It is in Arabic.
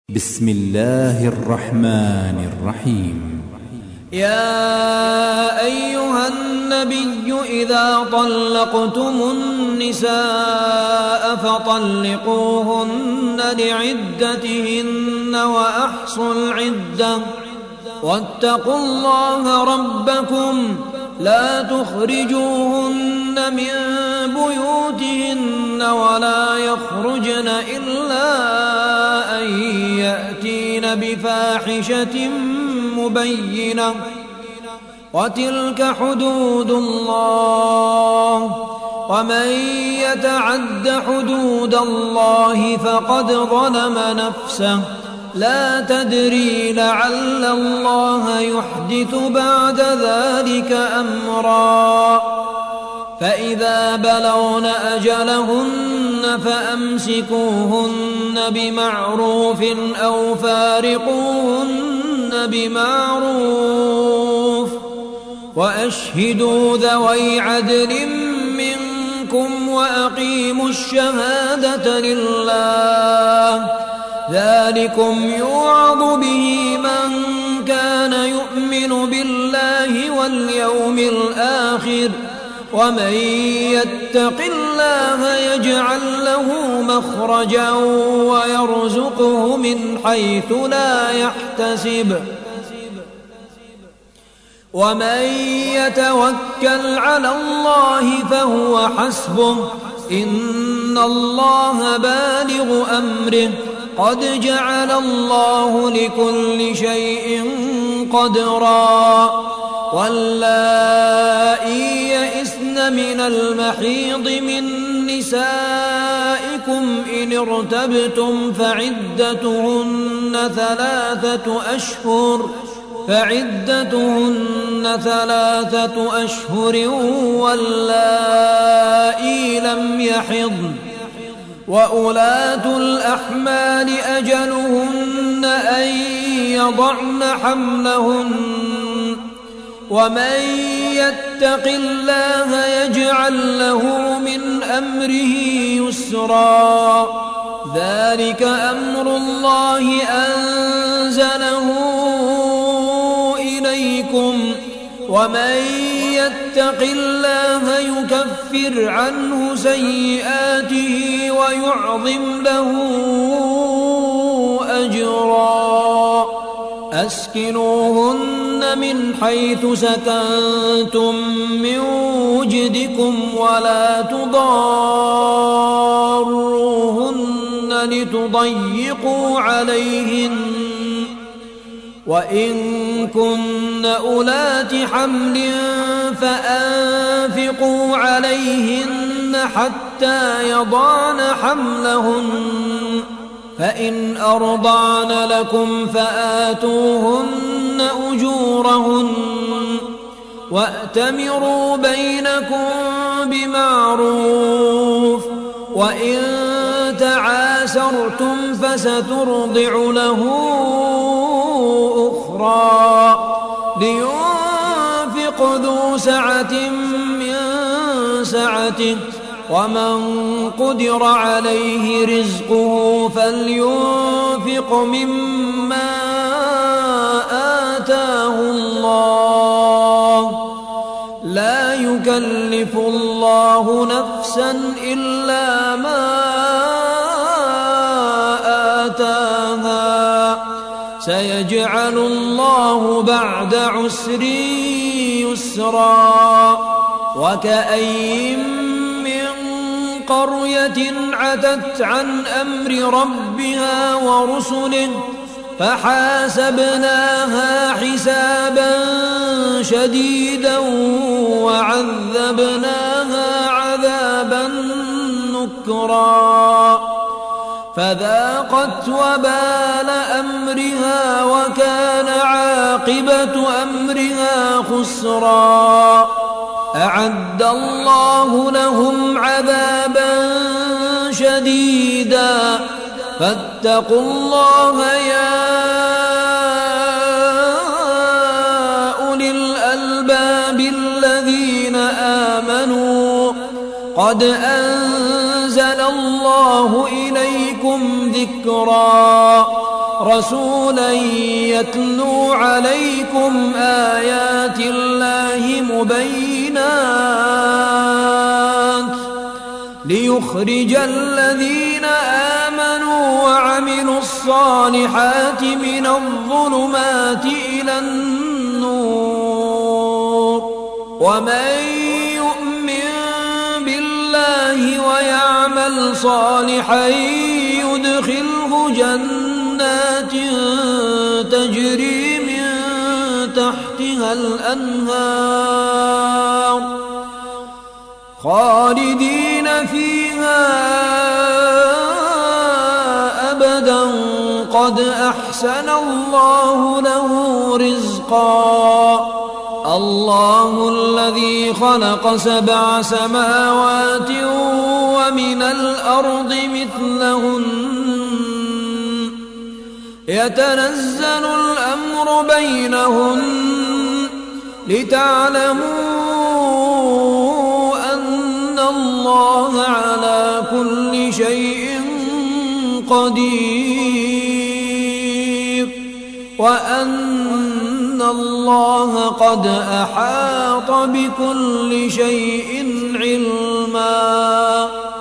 بسم الله الرحمن الرحيم. يا أيها النبي إذا طلقتم النساء فطلقوهن لعدتهن وأحصوا العدة واتقوا الله ربكم لا تخرجوهن من بيوتهن ولا يخرجن إلا أن يأتين بفاحشة مبينة وتلك حدود الله ومن يتعد حدود الله فقد ظلم نفسه لا تدري لعل الله يحدث بعد ذلك أمرا فإذا بلغن أجلهن فأمسكوهن بمعروف أو فارقوهن بمعروف وأشهدوا ذوي عدل منكم وأقيموا الشهادة لله ذلكم يوعظ به من كان يؤمن بالله واليوم الآخر ومن يتق الله يجعل له مخرجا ويرزقه من حيث لا يحتسب ومن يتوكل على الله فهو حسبه إن الله بالغ أمره قد جعل الله لكل شيء قدرا واللائي يئسن من المحيض من نسائكم إن ارتبتم فعدتهن ثلاثة أشهر واللائي لم يحضن وأولاة الأحمال أجلهن أن يضعن حملهن ومن يتق الله يجعل له من أمره يسرا ذلك أمر الله أنزله إليكم ومن يتق الله يكفر عنه سيئاته ويعظم له أجرا أسكنوهن من حيث سكنتم من وجدكم ولا تضاروهن لتضيقوا عليهن وإن كن أولات حمل فأنفقوا عليهن حتى يضعن حملهن فإن أرضعن لكم فآتوهن أجورهن وأتمروا بينكم بمعروف وإن تعاسرتم فسترضع له أخرى لينفق ذو سعة من سعته ومن قدر عليه رزقه فلينفق مما آتاه الله لا يكلف الله نفسا إلا ما آتاها سيجعل الله بعد عسر يسرا وكأين قرية عتت عن أمر ربها ورسله فحاسبناها حسابا شديدا وعذبناها عذابا نكرا فذاقت وبال أمرها وكان عاقبة أمرها خسرا أعد الله لهم عذابا شديدا فاتقوا الله يا أولي الألباب الذين آمنوا قد أنزل الله إليكم ذكرا رسولا يتلو عليكم آيات الله مبينات ليخرج الذين آمنوا وعملوا الصالحات من الظلمات إلى النور ومن يؤمن بالله ويعمل صالحا يدخله جنات تجري من تحتها الأنهار خالدين فيها أبدا قد أحسن الله له رزقا الله الذي خلق 7 سماوات ومن الأرض مثلهن يتنزل الأمر بينهن لتعلموا أن الله على كل شيء قدير وأن الله قد أحاط بكل شيء علما